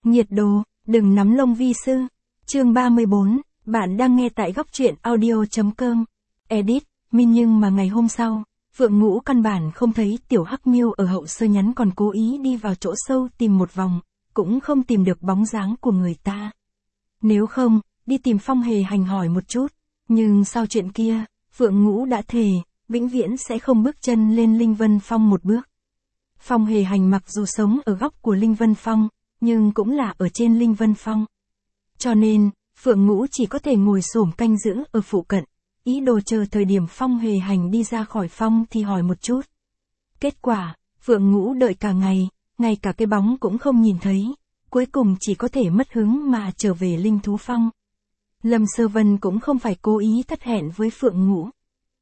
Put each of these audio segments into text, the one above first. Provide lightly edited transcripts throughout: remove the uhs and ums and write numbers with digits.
Nhiệt độ, đừng nắm lông vi sư. Chương 34, bạn đang nghe tại góc truyện audio.com. Edit, Min nhưng mà ngày hôm sau, Phượng Ngũ căn bản không thấy Tiểu Hắc Miêu ở hậu sơ nhắn còn cố ý đi vào chỗ sâu tìm một vòng, cũng không tìm được bóng dáng của người ta. Nếu không, đi tìm Phong Hề Hành hỏi một chút, nhưng sau chuyện kia, Phượng Ngũ đã thề, vĩnh viễn sẽ không bước chân lên Linh Vân Phong một bước. Phong Hề Hành mặc dù sống ở góc của Linh Vân Phong, nhưng cũng là ở trên Linh Vân Phong. Cho nên, Phượng Ngũ chỉ có thể ngồi xổm canh giữ ở phụ cận, ý đồ chờ thời điểm Phong Hề Hành đi ra khỏi phong thì hỏi một chút. Kết quả, Phượng Ngũ đợi cả ngày, ngay cả cái bóng cũng không nhìn thấy, cuối cùng chỉ có thể mất hứng mà trở về Linh Thú Phong. Lâm Sơ Vân cũng không phải cố ý thất hẹn với Phượng Ngũ.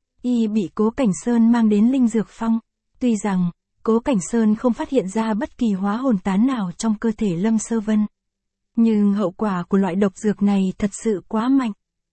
Y bị Cố Cảnh Sơn mang đến Linh Dược Phong, tuy rằng, Cố Cảnh Sơn không phát hiện ra bất kỳ hóa hồn tán nào trong cơ thể Lâm Sơ Vân. Nhưng hậu quả của loại độc dược này thật sự quá mạnh.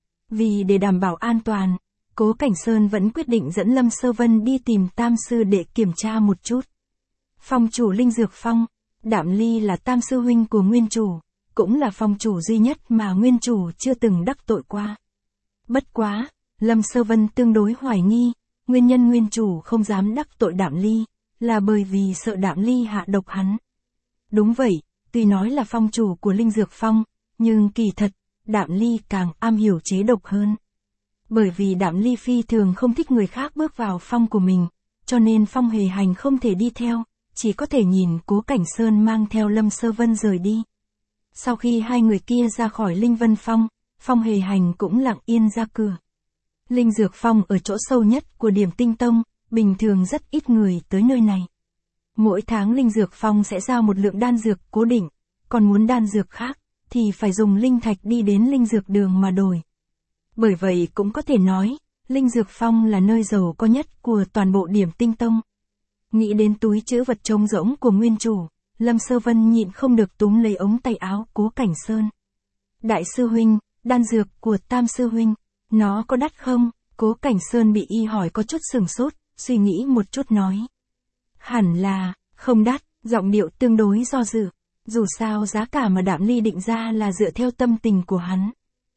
Vì để đảm bảo an toàn, Cố Cảnh Sơn vẫn quyết định dẫn Lâm Sơ Vân đi tìm Tam Sư để kiểm tra một chút. Phong chủ Linh Dược Phong, Đạm Ly là Tam Sư huynh của nguyên chủ, cũng là phong chủ duy nhất mà nguyên chủ chưa từng đắc tội qua. Bất quá, Lâm Sơ Vân tương đối hoài nghi, nguyên nhân nguyên chủ không dám đắc tội Đạm Ly, là bởi vì sợ Đạm Ly hạ độc hắn. Đúng vậy, tuy nói là phong chủ của Linh Dược Phong, nhưng kỳ thật, Đạm Ly càng am hiểu chế độc hơn. Bởi vì Đạm Ly phi thường không thích người khác bước vào phong của mình, cho nên Phong Hề Hành không thể đi theo, chỉ có thể nhìn Cố Cảnh Sơn mang theo Lâm Sơ Vân rời đi. Sau khi hai người kia ra khỏi Linh Vân Phong, Phong Hề Hành cũng lặng yên ra cửa. Linh Dược Phong ở chỗ sâu nhất của Điểm Tinh Tông, bình thường rất ít người tới nơi này. Mỗi tháng Linh Dược Phong sẽ giao một lượng đan dược cố định, còn muốn đan dược khác, thì phải dùng linh thạch đi đến Linh Dược Đường mà đổi. Bởi vậy cũng có thể nói, Linh Dược Phong là nơi giàu có nhất của toàn bộ Điểm Tinh Tông. Nghĩ đến túi trữ vật trống rỗng của nguyên chủ, Lâm Sơ Vân nhịn không được túm lấy ống tay áo Cố Cảnh Sơn. Đại sư huynh, đan dược của Tam sư huynh, nó có đắt không? Cố Cảnh Sơn bị y hỏi có chút sửng sốt, suy nghĩ một chút nói. Hẳn là, không đắt, giọng điệu tương đối do dự. Dù sao giá cả mà Đạm Ly định ra là dựa theo tâm tình của hắn.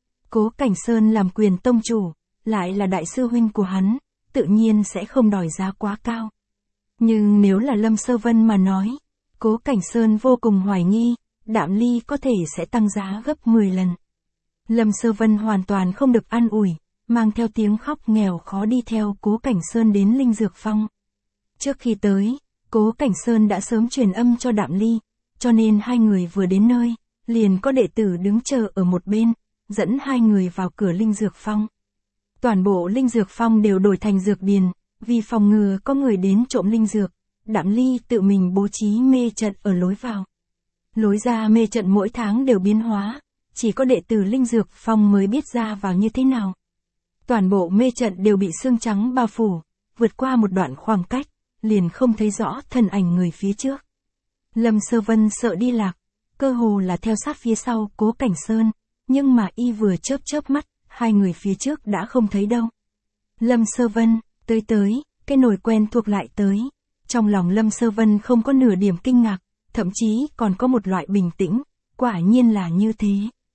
Cố Cảnh Sơn làm quyền tông chủ, lại là đại sư huynh của hắn, tự nhiên sẽ không đòi giá quá cao. Nhưng nếu là Lâm Sơ Vân mà nói, Cố Cảnh Sơn vô cùng hoài nghi, Đạm Ly có thể sẽ tăng giá gấp 10 lần. Lâm Sơ Vân hoàn toàn không được an ủi, mang theo tiếng khóc nghèo khó đi theo Cố Cảnh Sơn đến Linh Dược Phong. Trước khi tới, Cố Cảnh Sơn đã sớm truyền âm cho Đạm Ly, cho nên hai người vừa đến nơi, liền có đệ tử đứng chờ ở một bên, dẫn hai người vào cửa Linh Dược Phong. Toàn bộ Linh Dược Phong đều đổi thành dược điền, vì phòng ngừa có người đến trộm linh dược, Đạm Ly tự mình bố trí mê trận ở lối vào. Lối ra mê trận mỗi tháng đều biến hóa, chỉ có đệ tử Linh Dược Phong mới biết ra vào như thế nào. Toàn bộ mê trận đều bị sương trắng bao phủ, vượt qua một đoạn khoảng cách, liền không thấy rõ thân ảnh người phía trước. Lâm Sơ Vân sợ đi lạc, cơ hồ là theo sát phía sau Cố Cảnh Sơn, nhưng mà y vừa chớp mắt, hai người phía trước đã không thấy đâu. Lâm Sơ Vân, tới, cái nồi quen thuộc lại tới. Trong lòng Lâm Sơ Vân không có nửa điểm kinh ngạc, thậm chí còn có một loại bình tĩnh, quả nhiên là như thế.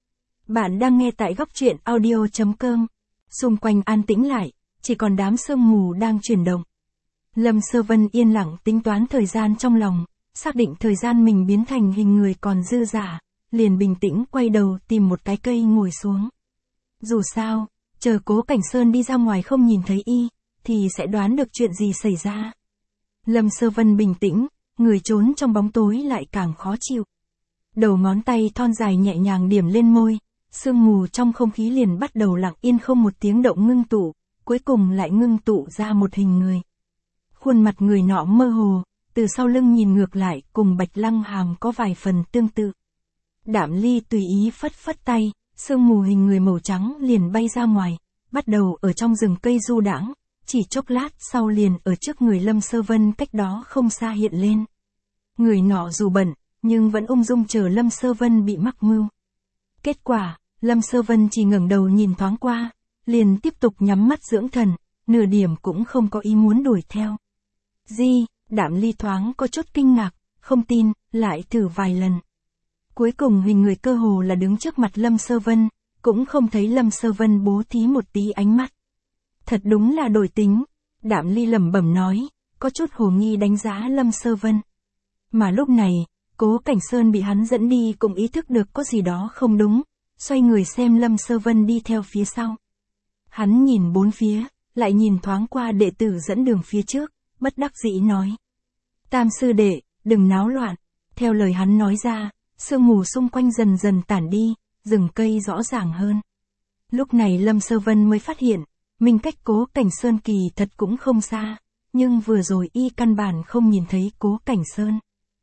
Bạn đang nghe tại góc truyện audio.com. Xung quanh an tĩnh lại, chỉ còn đám sương mù đang chuyển động. Lâm Sơ Vân yên lặng tính toán thời gian trong lòng, xác định thời gian mình biến thành hình người còn dư dả, liền bình tĩnh quay đầu tìm một cái cây ngồi xuống. Dù sao, chờ Cố Cảnh Sơn đi ra ngoài không nhìn thấy y, thì sẽ đoán được chuyện gì xảy ra. Lâm Sơ Vân bình tĩnh, người trốn trong bóng tối lại càng khó chịu. Đầu ngón tay thon dài nhẹ nhàng điểm lên môi, sương mù trong không khí liền bắt đầu lặng yên không một tiếng động ngưng tụ, cuối cùng lại ngưng tụ ra một hình người. Khuôn mặt người nọ mơ hồ, từ sau lưng nhìn ngược lại cùng Bạch Lăng Hàm có vài phần tương tự. Đạm Ly tùy ý phất phất tay, sương mù hình người màu trắng liền bay ra ngoài, bắt đầu ở trong rừng cây du đãng, chỉ chốc lát sau liền ở trước người Lâm Sơ Vân cách đó không xa hiện lên. Người nọ dù bận, nhưng vẫn ung dung chờ Lâm Sơ Vân bị mắc mưu. Kết quả, Lâm Sơ Vân chỉ ngẩng đầu nhìn thoáng qua, liền tiếp tục nhắm mắt dưỡng thần, nửa điểm cũng không có ý muốn đuổi theo. Đạm Ly thoáng có chút kinh ngạc, không tin, lại thử vài lần. Cuối cùng hình người cơ hồ là đứng trước mặt Lâm Sơ Vân, cũng không thấy Lâm Sơ Vân bố thí một tí ánh mắt. Thật đúng là đổi tính, Đạm Ly lẩm bẩm nói, có chút hồ nghi đánh giá Lâm Sơ Vân. Mà lúc này, Cố Cảnh Sơn bị hắn dẫn đi cũng ý thức được có gì đó không đúng, xoay người xem Lâm Sơ Vân đi theo phía sau. Hắn nhìn bốn phía, lại nhìn thoáng qua đệ tử dẫn đường phía trước, bất đắc dĩ nói. Tam sư đệ, đừng náo loạn. Theo lời hắn nói ra, sương mù xung quanh dần dần tản đi, rừng cây rõ ràng hơn. Lúc này Lâm Sơ Vân mới phát hiện, mình cách Cố Cảnh Sơn kỳ thật cũng không xa, nhưng vừa rồi y căn bản không nhìn thấy Cố Cảnh Sơn.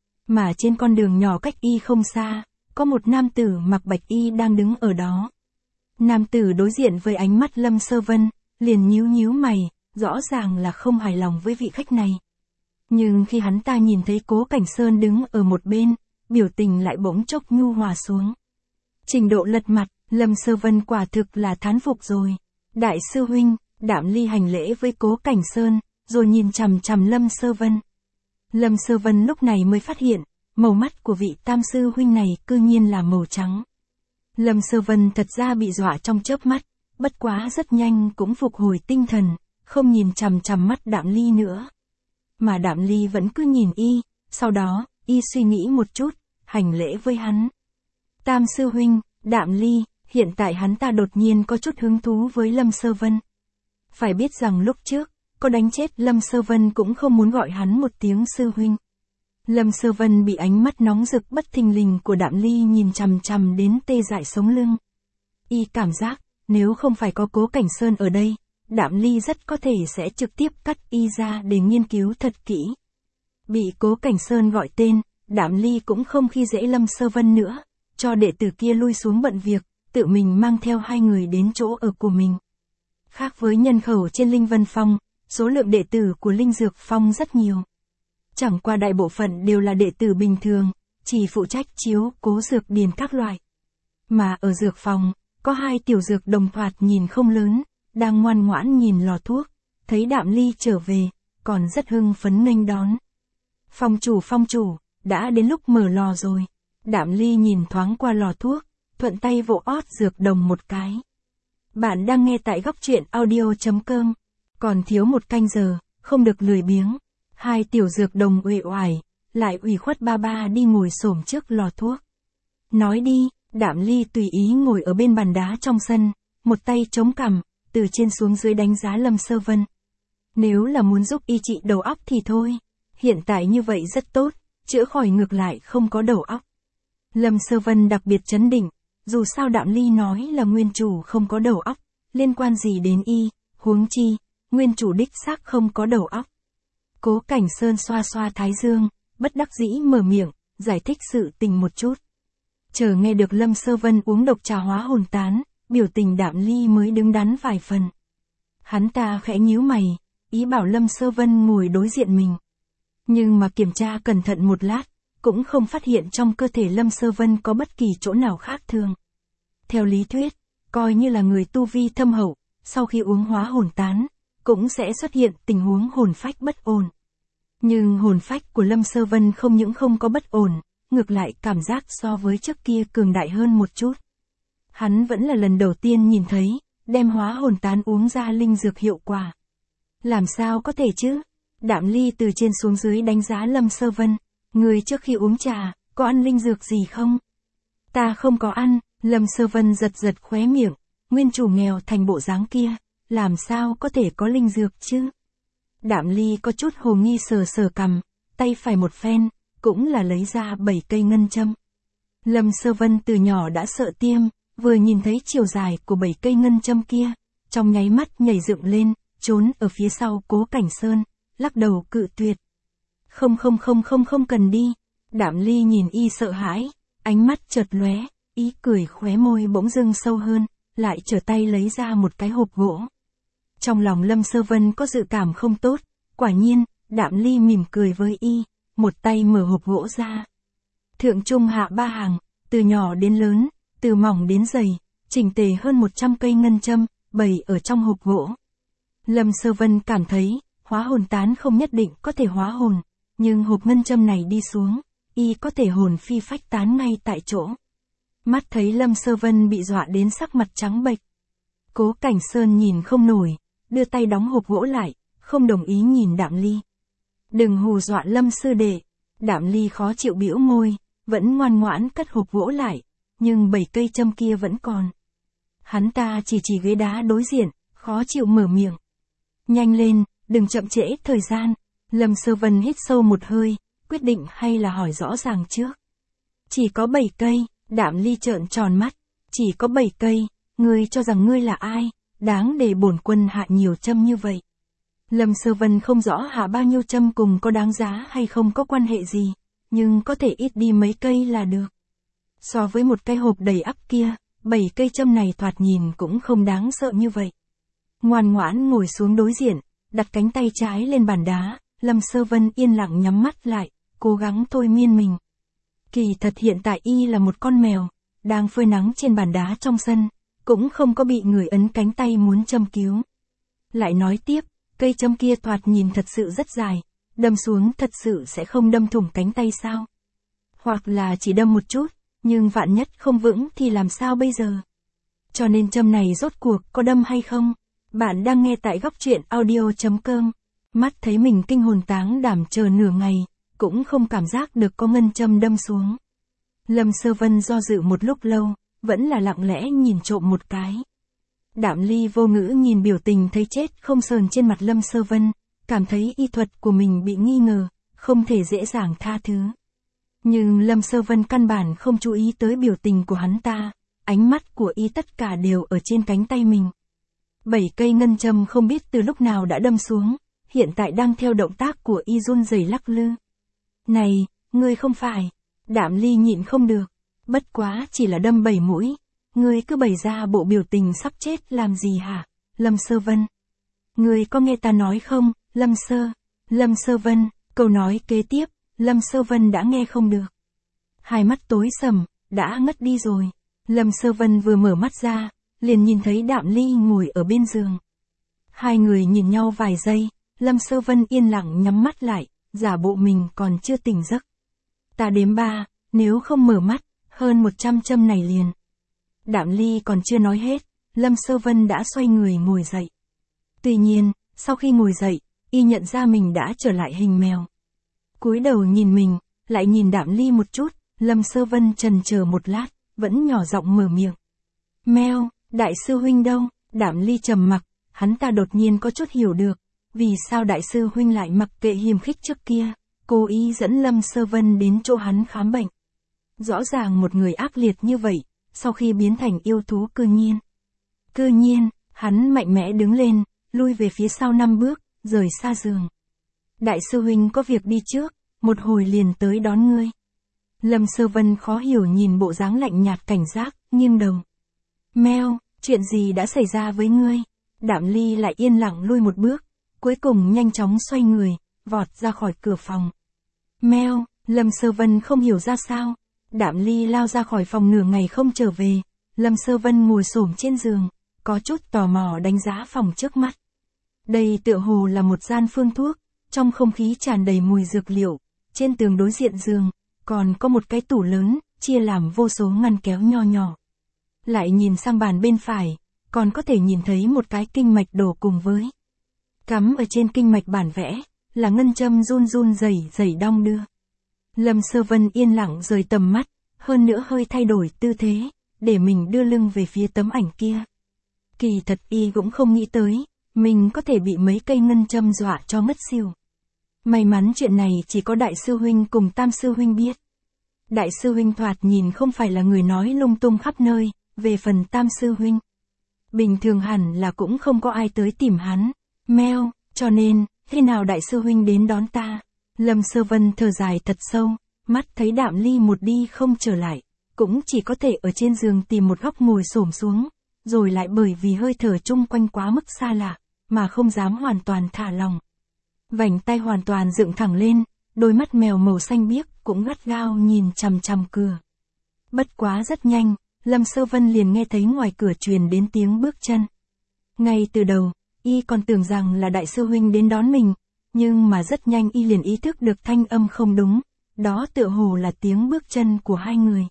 Mà trên con đường nhỏ cách y không xa, có một nam tử mặc bạch y đang đứng ở đó. Nam tử đối diện với ánh mắt Lâm Sơ Vân, liền nhíu nhíu mày, rõ ràng là không hài lòng với vị khách này. Nhưng khi hắn ta nhìn thấy Cố Cảnh Sơn đứng ở một bên, biểu tình lại bỗng chốc nhu hòa xuống. Trình độ lật mặt, Lâm Sơ Vân quả thực là thán phục rồi. Đại sư huynh, Đạm Ly hành lễ với Cố Cảnh Sơn, rồi nhìn chằm chằm Lâm Sơ Vân. Lâm Sơ Vân lúc này mới phát hiện, màu mắt của vị tam sư huynh này cư nhiên là màu trắng. Lâm Sơ Vân thật ra bị dọa trong chớp mắt, bất quá rất nhanh cũng phục hồi tinh thần, không nhìn chằm chằm mắt Đạm Ly nữa. Mà Đạm Ly vẫn cứ nhìn y, sau đó, y suy nghĩ một chút, hành lễ với hắn. Tam sư huynh, Đạm Ly, hiện tại hắn ta đột nhiên có chút hứng thú với Lâm Sơ Vân. Phải biết rằng lúc trước, có đánh chết Lâm Sơ Vân cũng không muốn gọi hắn một tiếng sư huynh. Lâm Sơ Vân bị ánh mắt nóng rực bất thình lình của Đạm Ly nhìn chằm chằm đến tê dại sống lưng. Y cảm giác, nếu không phải có Cố Cảnh Sơn ở đây, Đạm Ly rất có thể sẽ trực tiếp cắt y ra để nghiên cứu thật kỹ. Bị Cố Cảnh Sơn gọi tên, Đạm Ly cũng không khi dễ Lâm Sơ Vân nữa, cho đệ tử kia lui xuống bận việc, tự mình mang theo hai người đến chỗ ở của mình. Khác với nhân khẩu trên Linh Vân Phong, số lượng đệ tử của Linh Dược Phong rất nhiều. Chẳng qua đại bộ phận đều là đệ tử bình thường, chỉ phụ trách chiếu cố dược điền các loại. Mà ở dược phòng, có hai tiểu dược đồng thoạt nhìn không lớn, đang ngoan ngoãn nhìn lò thuốc, thấy Đạm Ly trở về, còn rất hưng phấn nghênh đón. Phong chủ, đã đến lúc mở lò rồi. Đạm Ly nhìn thoáng qua lò thuốc, thuận tay vỗ ót dược đồng một cái. Bạn đang nghe tại góc truyện audio.com. Còn thiếu một canh giờ, không được lười biếng. Hai tiểu dược đồng uể oải, lại ủy khuất ba ba đi ngồi xổm trước lò thuốc. Nói đi, Đạm Ly tùy ý ngồi ở bên bàn đá trong sân, một tay chống cằm, từ trên xuống dưới đánh giá Lâm Sơ Vân. Nếu là muốn giúp y trị đầu óc thì thôi, hiện tại như vậy rất tốt, chữa khỏi ngược lại không có đầu óc. Lâm Sơ Vân đặc biệt trấn định, dù sao Đạm Ly nói là nguyên chủ không có đầu óc, liên quan gì đến y, huống chi, nguyên chủ đích xác không có đầu óc. Cố Cảnh Sơn xoa xoa thái dương, bất đắc dĩ mở miệng, giải thích sự tình một chút. Chờ nghe được Lâm Sơ Vân uống độc trà hóa hồn tán, biểu tình Đạm Ly mới đứng đắn vài phần. Hắn ta khẽ nhíu mày, ý bảo Lâm Sơ Vân ngồi đối diện mình. Nhưng mà kiểm tra cẩn thận một lát, cũng không phát hiện trong cơ thể Lâm Sơ Vân có bất kỳ chỗ nào khác thường. Theo lý thuyết, coi như là người tu vi thâm hậu, sau khi uống hóa hồn tán, cũng sẽ xuất hiện tình huống hồn phách bất ổn. Nhưng hồn phách của Lâm Sơ Vân không những không có bất ổn, ngược lại cảm giác so với trước kia cường đại hơn một chút. Hắn vẫn là lần đầu tiên nhìn thấy, đem hóa hồn tán uống ra linh dược hiệu quả. Làm sao có thể chứ? Đạm Ly từ trên xuống dưới đánh giá Lâm Sơ Vân. Người trước khi uống trà, có ăn linh dược gì không? Ta không có ăn, Lâm Sơ Vân giật giật khóe miệng. Nguyên chủ nghèo thành bộ dáng kia, làm sao có thể có linh dược chứ? Đạm Ly có chút hồ nghi sờ sờ cằm, tay phải một phen, cũng là lấy ra 7 cây ngân châm. Lâm Sơ Vân từ nhỏ đã sợ tiêm, vừa nhìn thấy chiều dài của 7 cây ngân châm kia, trong nháy mắt nhảy dựng lên, trốn ở phía sau Cố Cảnh Sơn, lắc đầu cự tuyệt. Không cần đi. Đạm Ly nhìn y sợ hãi, ánh mắt chợt lóe, ý cười khóe môi bỗng dưng sâu hơn, lại trở tay lấy ra một cái hộp gỗ. Trong lòng Lâm Sơ Vân có dự cảm không tốt, quả nhiên, Đạm Ly mỉm cười với y, một tay mở hộp gỗ ra. Thượng trung hạ ba hàng, từ nhỏ đến lớn, từ mỏng đến dày, chỉnh tề hơn 100 cây ngân châm, bày ở trong hộp gỗ. Lâm Sơ Vân cảm thấy, hóa hồn tán không nhất định có thể hóa hồn, nhưng hộp ngân châm này đi xuống, y có thể hồn phi phách tán ngay tại chỗ. Mắt thấy Lâm Sơ Vân bị dọa đến sắc mặt trắng bệch. Cố Cảnh Sơn nhìn không nổi, đưa tay đóng hộp gỗ lại, không đồng ý nhìn Đạm Ly. Đừng hù dọa Lâm sư đệ. Đạm Ly khó chịu bĩu môi, vẫn ngoan ngoãn cất hộp gỗ lại, nhưng 7 cây châm kia vẫn còn. Hắn ta chỉ ghế đá đối diện, khó chịu mở miệng. Nhanh lên, đừng chậm trễ thời gian. Lâm Sơ Vân hít sâu một hơi, quyết định hay là hỏi rõ ràng trước. Chỉ có 7 cây, Đạm Ly trợn tròn mắt. Chỉ có 7 cây, ngươi cho rằng ngươi là ai, đáng để bổn quân hạ nhiều châm như vậy. Lâm Sơ Vân không rõ hạ bao nhiêu châm cùng có đáng giá hay không có quan hệ gì, nhưng có thể ít đi mấy cây là được. So với một cái hộp đầy ắp kia, 7 cây châm này thoạt nhìn cũng không đáng sợ như vậy. Ngoan ngoãn ngồi xuống đối diện, đặt cánh tay trái lên bàn đá, Lâm Sơ Vân yên lặng nhắm mắt lại, cố gắng thôi miên mình. Kỳ thật hiện tại y là một con mèo, đang phơi nắng trên bàn đá trong sân, cũng không có bị người ấn cánh tay muốn châm cứu. Lại nói tiếp, cây châm kia thoạt nhìn thật sự rất dài, đâm xuống thật sự sẽ không đâm thủng cánh tay sao? Hoặc là chỉ đâm một chút, nhưng vạn nhất không vững thì làm sao bây giờ? Cho nên châm này rốt cuộc có đâm hay không? Bạn đang nghe tại góc truyện audio.com. Mắt thấy mình kinh hồn táng đảm chờ nửa ngày, cũng không cảm giác được có ngân châm đâm xuống. Lâm Sơ Vân do dự một lúc lâu, vẫn là lặng lẽ nhìn trộm một cái. Đạm Ly vô ngữ nhìn biểu tình thấy chết không sờn trên mặt Lâm Sơ Vân, cảm thấy y thuật của mình bị nghi ngờ, không thể dễ dàng tha thứ. Nhưng Lâm Sơ Vân căn bản không chú ý tới biểu tình của hắn ta, ánh mắt của y tất cả đều ở trên cánh tay mình. 7 cây ngân châm không biết từ lúc nào đã đâm xuống, hiện tại đang theo động tác của y run rẩy lắc lư. Này, ngươi không phải. Đạm Ly nhịn không được. Bất quá chỉ là đâm 7 mũi. Ngươi cứ bày ra bộ biểu tình sắp chết làm gì hả, Lâm Sơ Vân? Ngươi có nghe ta nói không, Lâm Sơ Vân, câu nói kế tiếp, Lâm Sơ Vân đã nghe không được. Hai mắt tối sầm, đã ngất đi rồi. Lâm Sơ Vân vừa mở mắt ra, liền nhìn thấy Đạm Ly ngồi ở bên giường. Hai người nhìn nhau vài giây, Lâm Sơ Vân yên lặng nhắm mắt lại, giả bộ mình còn chưa tỉnh giấc. Ta đếm 3, nếu không mở mắt, hơn 100 châm này liền. Đạm Ly còn chưa nói hết, Lâm Sơ Vân đã xoay người ngồi dậy. Tuy nhiên, sau khi ngồi dậy, y nhận ra mình đã trở lại hình mèo. Cúi đầu nhìn mình, lại nhìn Đạm Ly một chút, Lâm Sơ Vân chần chờ một lát, vẫn nhỏ giọng mở miệng. Mèo, đại sư huynh đâu? Đạm Ly trầm mặc, hắn ta đột nhiên có chút hiểu được, vì sao đại sư huynh lại mặc kệ hiềm khích trước kia, cố ý dẫn Lâm Sơ Vân đến chỗ hắn khám bệnh. Rõ ràng một người ác liệt như vậy, sau khi biến thành yêu thú cư nhiên, hắn mạnh mẽ đứng lên, lui về phía sau 5 bước, rời xa giường. Đại sư huynh có việc đi trước, một hồi liền tới đón ngươi. Lâm Sơ Vân khó hiểu nhìn bộ dáng lạnh nhạt cảnh giác, nghiêng đầu. Mèo, chuyện gì đã xảy ra với ngươi? Đạm Ly lại yên lặng lui một bước, cuối cùng nhanh chóng xoay người, vọt ra khỏi cửa phòng. Mèo, Lâm Sơ Vân không hiểu ra sao. Đạm Ly lao ra khỏi phòng nửa ngày không trở về, Lâm Sơ Vân ngồi xổm trên giường, có chút tò mò đánh giá phòng trước mắt. Đây tựa hồ là một gian phương thuốc, trong không khí tràn đầy mùi dược liệu, trên tường đối diện giường, còn có một cái tủ lớn, chia làm vô số ngăn kéo nho nhỏ. Lại nhìn sang bàn bên phải, còn có thể nhìn thấy một cái kinh mạch đổ cùng với. Cắm ở trên kinh mạch bản vẽ, là ngân châm run rẩy đong đưa. Lâm Sơ Vân yên lặng rời tầm mắt, hơn nữa hơi thay đổi tư thế, để mình đưa lưng về phía tấm ảnh kia. Kỳ thật y cũng không nghĩ tới, mình có thể bị mấy cây ngân châm dọa cho ngất xỉu. May mắn chuyện này chỉ có đại sư huynh cùng tam sư huynh biết. Đại sư huynh thoạt nhìn không phải là người nói lung tung khắp nơi, về phần tam sư huynh. Bình thường hẳn là cũng không có ai tới tìm hắn. Mèo, cho nên, thế nào đại sư huynh đến đón ta? Lâm Sơ Vân thở dài thật sâu, mắt thấy Đạm Ly một đi không trở lại, cũng chỉ có thể ở trên giường tìm một góc ngồi xổm xuống, rồi lại bởi vì hơi thở chung quanh quá mức xa lạ, mà không dám hoàn toàn thả lòng. Vành tay hoàn toàn dựng thẳng lên, đôi mắt mèo màu xanh biếc cũng gắt gao nhìn chằm chằm cửa. Bất quá rất nhanh, Lâm Sơ Vân liền nghe thấy ngoài cửa truyền đến tiếng bước chân. Ngay từ đầu, y còn tưởng rằng là đại sư huynh đến đón mình, nhưng mà rất nhanh y liền ý thức được thanh âm không đúng, đó tựa hồ là tiếng bước chân của hai người.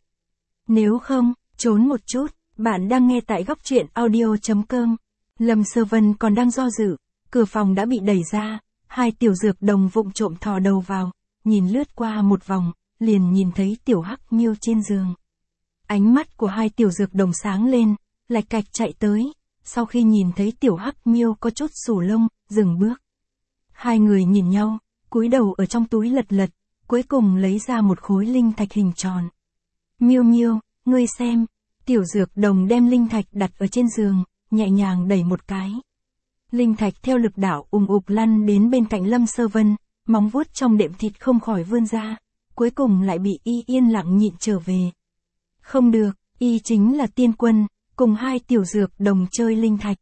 Nếu không, trốn một chút, bạn đang nghe tại góc truyện audio.com. Lâm Sơ Vân còn đang do dự, cửa phòng đã bị đẩy ra, hai tiểu dược đồng vụng trộm thò đầu vào, nhìn lướt qua một vòng, liền nhìn thấy tiểu Hắc Miêu trên giường. Ánh mắt của hai tiểu dược đồng sáng lên, lạch cạch chạy tới, sau khi nhìn thấy tiểu Hắc Miêu có chút xù lông, dừng bước. Hai người nhìn nhau, cúi đầu ở trong túi lật lật, cuối cùng lấy ra một khối linh thạch hình tròn. Miêu Miêu, ngươi xem, tiểu dược đồng đem linh thạch đặt ở trên giường, nhẹ nhàng đẩy một cái. Linh thạch theo lực đạo ục lăn đến bên cạnh Lâm Sơ Vân, móng vuốt trong đệm thịt không khỏi vươn ra, cuối cùng lại bị y yên lặng nhịn trở về. Không được, y chính là tiên quân, cùng hai tiểu dược đồng chơi linh thạch.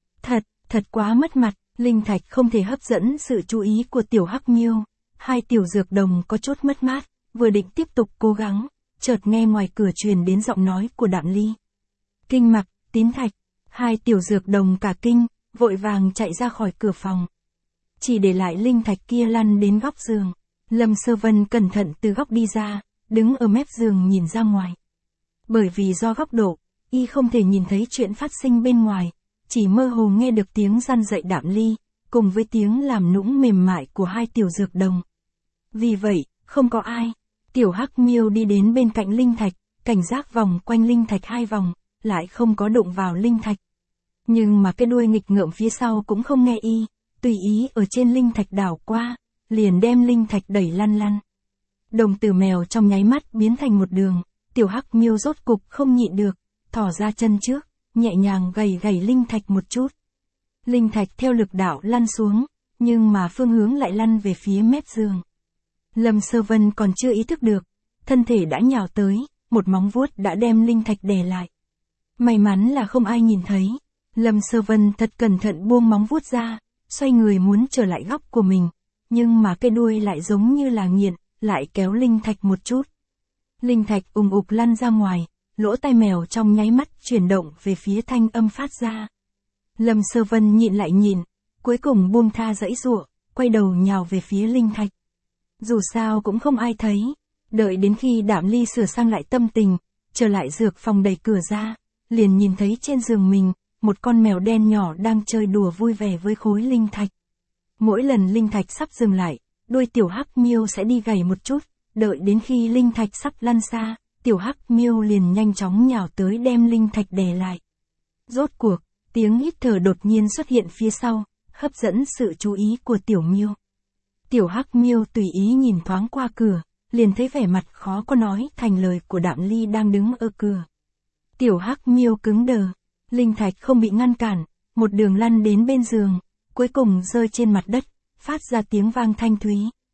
Thật quá mất mặt, linh thạch không thể hấp dẫn sự chú ý của tiểu Hắc Miêu. Hai tiểu dược đồng có chút mất mát, vừa định tiếp tục cố gắng, chợt nghe ngoài cửa truyền đến giọng nói của Đạm Ly. Kinh Mặc, Tín Thạch, hai tiểu dược đồng cả kinh, vội vàng chạy ra khỏi cửa phòng. Chỉ để lại linh thạch kia lăn đến góc giường. Lâm Sơ Vân cẩn thận từ góc đi ra, đứng ở mép giường nhìn ra ngoài. Bởi vì do góc độ, y không thể nhìn thấy chuyện phát sinh bên ngoài, chỉ mơ hồ nghe được tiếng răn dậy Đạm Ly, cùng với tiếng làm nũng mềm mại của hai tiểu dược đồng. Vì vậy, không có ai. Tiểu Hắc Miêu đi đến bên cạnh linh thạch, cảnh giác vòng quanh linh thạch hai vòng, lại không có đụng vào linh thạch. Nhưng mà cái đuôi nghịch ngợm phía sau cũng không nghe y, tùy ý ở trên linh thạch đảo qua, liền đem linh thạch đẩy lăn lăn. Đồng tử mèo trong nháy mắt biến thành một đường, tiểu Hắc Miêu rốt cục không nhịn được, thò ra chân trước, nhẹ nhàng gẩy linh thạch một chút. Linh thạch theo lực đạo lăn xuống, nhưng mà phương hướng lại lăn về phía mép giường. Lâm Sơ Vân còn chưa ý thức được, thân thể đã nhào tới, một móng vuốt đã đem linh thạch đè lại. May mắn là không ai nhìn thấy. Lâm Sơ Vân thật cẩn thận buông móng vuốt ra, xoay người muốn trở lại góc của mình, nhưng mà cái đuôi lại giống như là nghiện, lại kéo linh thạch một chút. Linh thạch ục lăn ra ngoài, lỗ tai mèo trong nháy mắt chuyển động về phía thanh âm phát ra. Lâm Sơ Vân nhịn lại nhịn, cuối cùng buông tha giãy giụa, quay đầu nhào về phía linh thạch. Dù sao cũng không ai thấy, đợi đến khi Đạm Ly sửa sang lại tâm tình, trở lại dược phòng đẩy cửa ra, liền nhìn thấy trên giường mình, một con mèo đen nhỏ đang chơi đùa vui vẻ với khối linh thạch. Mỗi lần linh thạch sắp dừng lại, đuôi tiểu Hắc Miêu sẽ đi gảy một chút, đợi đến khi linh thạch sắp lăn xa, tiểu Hắc Miêu liền nhanh chóng nhào tới đem linh thạch đè lại. Rốt cuộc, tiếng hít thở đột nhiên xuất hiện phía sau, hấp dẫn sự chú ý của tiểu Miêu. Tiểu Hắc Miêu tùy ý nhìn thoáng qua cửa, liền thấy vẻ mặt khó có nói thành lời của Đạm Ly đang đứng ở cửa. Tiểu Hắc Miêu cứng đờ, linh thạch không bị ngăn cản, một đường lăn đến bên giường, cuối cùng rơi trên mặt đất, phát ra tiếng vang thanh thúy.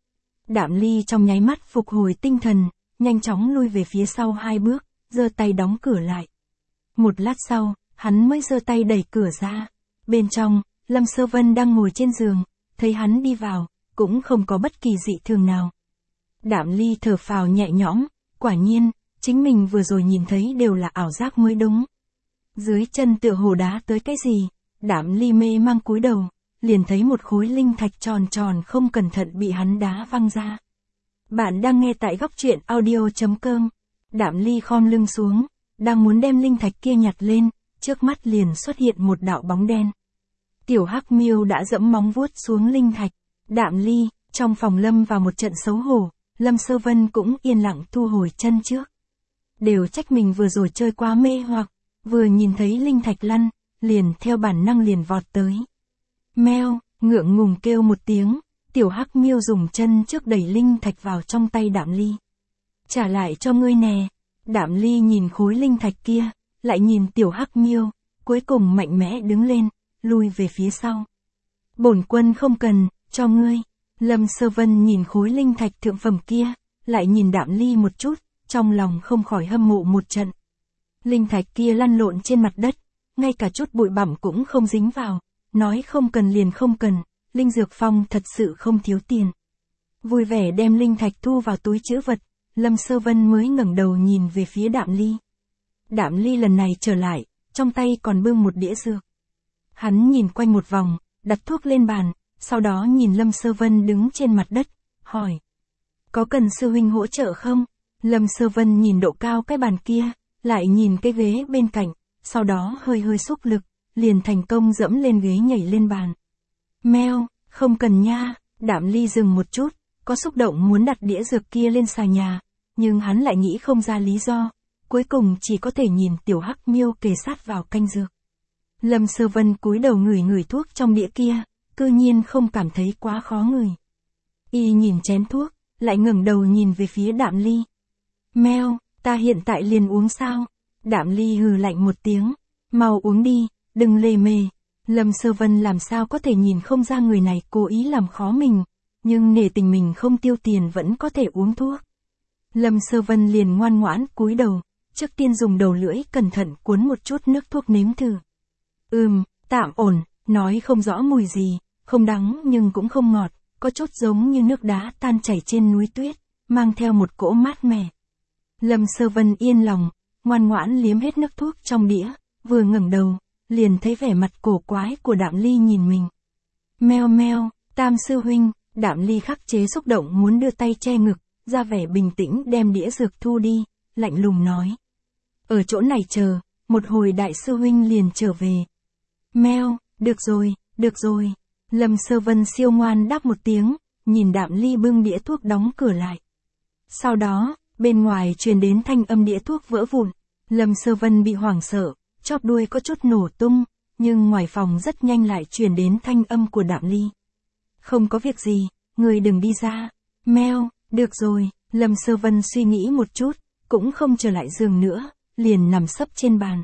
Đạm Ly trong nháy mắt phục hồi tinh thần, nhanh chóng lui về phía sau hai bước, giơ tay đóng cửa lại. Một lát sau, hắn mới giơ tay đẩy cửa ra. Bên trong, Lâm Sơ Vân đang ngồi trên giường, thấy hắn đi vào, cũng không có bất kỳ dị thường nào. Đạm Ly thở phào nhẹ nhõm, quả nhiên, chính mình vừa rồi nhìn thấy đều là ảo giác mới đúng. Dưới chân tựa hồ đá tới cái gì, Đạm Ly mê mang cúi đầu, liền thấy một khối linh thạch tròn tròn không cẩn thận bị hắn đá văng ra. Bạn đang nghe tại góc truyện audio.com. Đạm Ly khom lưng xuống, đang muốn đem linh thạch kia nhặt lên, trước mắt liền xuất hiện một đạo bóng đen. Tiểu Hắc Miêu đã dẫm móng vuốt xuống linh thạch. Đạm Ly, trong phòng lâm vào một trận xấu hổ, Lâm Sơ Vân cũng yên lặng thu hồi chân trước. Đều trách mình vừa rồi chơi quá mê hoặc, vừa nhìn thấy linh thạch lăn, liền theo bản năng liền vọt tới. Meo, ngượng ngùng kêu một tiếng, tiểu Hắc Miêu dùng chân trước đẩy linh thạch vào trong tay Đạm Ly. Trả lại cho ngươi nè. Đạm Ly nhìn khối linh thạch kia, lại nhìn tiểu Hắc Miêu, cuối cùng mạnh mẽ đứng lên, lui về phía sau. Bổn quân không cần, cho ngươi. Lâm Sơ Vân nhìn khối linh thạch thượng phẩm kia, lại nhìn Đạm Ly một chút, trong lòng không khỏi hâm mộ một trận. Linh thạch kia lăn lộn trên mặt đất, ngay cả chút bụi bặm cũng không dính vào, nói không cần liền không cần, Linh Dược Phong thật sự không thiếu tiền. Vui vẻ đem linh thạch thu vào túi trữ vật, Lâm Sơ Vân mới ngẩng đầu nhìn về phía Đạm Ly. Đạm Ly lần này trở lại, trong tay còn bưng một đĩa dược. Hắn nhìn quanh một vòng, đặt thuốc lên bàn, sau đó nhìn Lâm Sơ Vân đứng trên mặt đất, hỏi. Có cần sư huynh hỗ trợ không? Lâm Sơ Vân nhìn độ cao cái bàn kia, lại nhìn cái ghế bên cạnh, sau đó hơi hơi xúc lực, liền thành công dẫm lên ghế nhảy lên bàn. Meo, không cần nha. Đạm Ly dừng một chút, có xúc động muốn đặt đĩa dược kia lên xà nhà, nhưng hắn lại nghĩ không ra lý do, cuối cùng chỉ có thể nhìn tiểu hắc miêu kề sát vào canh dược. Lâm Sơ Vân cúi đầu ngửi ngửi thuốc trong đĩa kia, cư nhiên không cảm thấy quá khó ngửi. Y nhìn chén thuốc, lại ngẩng đầu nhìn về phía Đạm Ly. Meo, ta hiện tại liền uống sao? Đạm Ly hừ lạnh một tiếng, mau uống đi, đừng lề mề. Lâm Sơ Vân làm sao có thể nhìn không ra người này cố ý làm khó mình, nhưng nể tình mình không tiêu tiền vẫn có thể uống thuốc. Lâm Sơ Vân liền ngoan ngoãn cúi đầu, trước tiên dùng đầu lưỡi cẩn thận cuốn một chút nước thuốc nếm thử. Tạm ổn, nói không rõ mùi gì, không đắng nhưng cũng không ngọt, có chút giống như nước đá tan chảy trên núi tuyết, mang theo một cỗ mát mẻ. Lâm Sơ Vân yên lòng, ngoan ngoãn liếm hết nước thuốc trong đĩa, vừa ngẩng đầu, liền thấy vẻ mặt cổ quái của Đạm Ly nhìn mình. Meo meo, Tam sư huynh. Đạm Ly khắc chế xúc động muốn đưa tay che ngực, ra vẻ bình tĩnh đem đĩa dược thu đi, lạnh lùng nói. Ở chỗ này chờ, một hồi đại sư huynh liền trở về. Meo, được rồi. Lâm Sơ Vân siêu ngoan đáp một tiếng, nhìn Đạm Ly bưng đĩa thuốc đóng cửa lại. Sau đó, bên ngoài truyền đến thanh âm đĩa thuốc vỡ vụn. Lâm Sơ Vân bị hoảng sợ, chóp đuôi có chút nổ tung, nhưng ngoài phòng rất nhanh lại truyền đến thanh âm của Đạm Ly. Không có việc gì, người đừng đi ra. Meo, được rồi. Lâm Sơ Vân suy nghĩ một chút, cũng không trở lại giường nữa, liền nằm sấp trên bàn.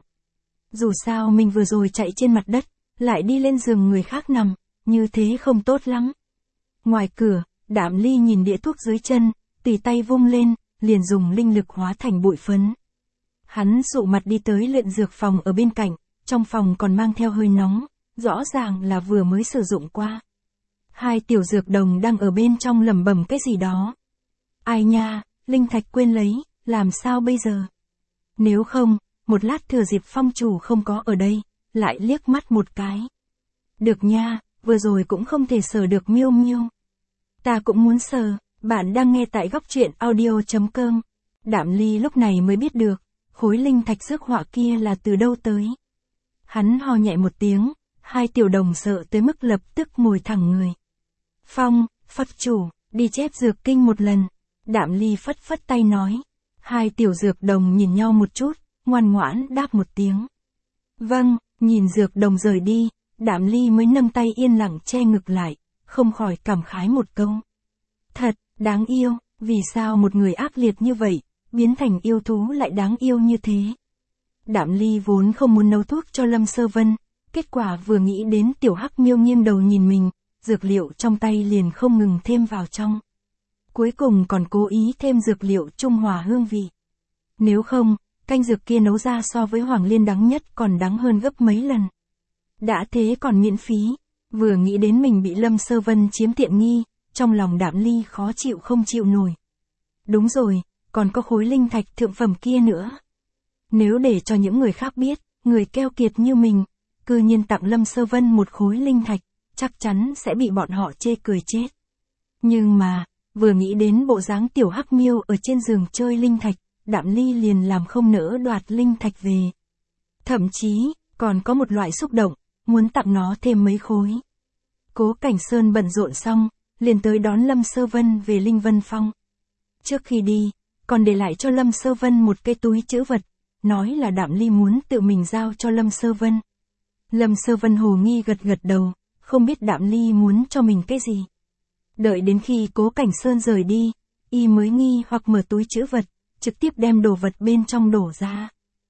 Dù sao mình vừa rồi chạy trên mặt đất, lại đi lên giường người khác nằm, như thế không tốt lắm. Ngoài cửa, Đạm Ly nhìn đĩa thuốc dưới chân, tùy tay vung lên, liền dùng linh lực hóa thành bụi phấn. Hắn dụ mặt đi tới luyện dược phòng ở bên cạnh, trong phòng còn mang theo hơi nóng, rõ ràng là vừa mới sử dụng qua. Hai tiểu dược đồng đang ở bên trong lẩm bẩm cái gì đó. Ai nha, linh thạch quên lấy, làm sao bây giờ? Nếu không, một lát thừa dịp phong chủ không có ở đây, lại liếc mắt một cái. Được nha, vừa rồi cũng không thể sờ được miêu miêu. Ta cũng muốn sờ. Bạn đang nghe tại góc truyện audio.com. Đạm Ly lúc này mới biết được, khối linh thạch rước họa kia là từ đâu tới. Hắn ho nhẹ một tiếng, hai tiểu đồng sợ tới mức lập tức ngồi thẳng người. Phong, Phật chủ, đi chép dược kinh một lần. Đạm Ly phất phất tay nói. Hai tiểu dược đồng nhìn nhau một chút, ngoan ngoãn đáp một tiếng. Vâng, nhìn dược đồng rời đi, Đạm Ly mới nâng tay yên lặng che ngực lại, không khỏi cảm khái một câu. Thật, đáng yêu, vì sao một người ác liệt như vậy, biến thành yêu thú lại đáng yêu như thế. Đạm Ly vốn không muốn nấu thuốc cho Lâm Sơ Vân, kết quả vừa nghĩ đến tiểu hắc miêu nghiêng đầu nhìn mình, dược liệu trong tay liền không ngừng thêm vào trong. Cuối cùng còn cố ý thêm dược liệu trung hòa hương vị. Nếu không, canh dược kia nấu ra so với hoàng liên đắng nhất còn đắng hơn gấp mấy lần. Đã thế còn miễn phí, vừa nghĩ đến mình bị Lâm Sơ Vân chiếm tiện nghi, trong lòng Đạm Ly khó chịu không chịu nổi. Đúng rồi, còn có khối linh thạch thượng phẩm kia nữa. Nếu để cho những người khác biết, người keo kiệt như mình, cư nhiên tặng Lâm Sơ Vân một khối linh thạch, chắc chắn sẽ bị bọn họ chê cười chết. Nhưng mà, vừa nghĩ đến bộ dáng tiểu hắc miêu ở trên giường chơi linh thạch, Đạm Ly liền làm không nỡ đoạt linh thạch về. Thậm chí, còn có một loại xúc động, muốn tặng nó thêm mấy khối. Cố Cảnh Sơn bận rộn xong, liền tới đón Lâm Sơ Vân về Linh Vân Phong. Trước khi đi, còn để lại cho Lâm Sơ Vân một cái túi trữ vật, nói là Đạm Ly muốn tự mình giao cho Lâm Sơ Vân. Lâm Sơ Vân hồ nghi gật gật đầu, không biết Đạm Ly muốn cho mình cái gì. Đợi đến khi Cố Cảnh Sơn rời đi, y mới nghi hoặc mở túi trữ vật, trực tiếp đem đồ vật bên trong đổ ra.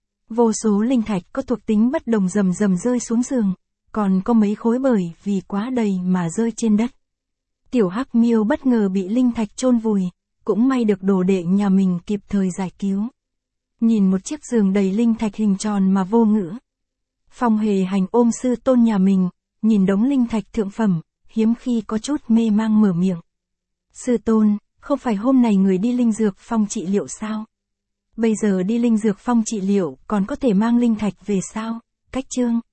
Vô số linh thạch có thuộc tính bất đồng rầm rầm rơi xuống giường, còn có mấy khối bởi vì quá đầy mà rơi trên đất. Tiểu hắc miêu bất ngờ bị linh thạch chôn vùi, cũng may được đồ đệ nhà mình kịp thời giải cứu. Nhìn một chiếc giường đầy linh thạch hình tròn mà vô ngữ. Phong Hề Hành ôm sư tôn nhà mình, nhìn đống linh thạch thượng phẩm, hiếm khi có chút mê mang mở miệng. Sư tôn, không phải hôm nay người đi linh dược phong trị liệu sao? Bây giờ đi linh dược phong trị liệu còn có thể mang linh thạch về sao? Cách chương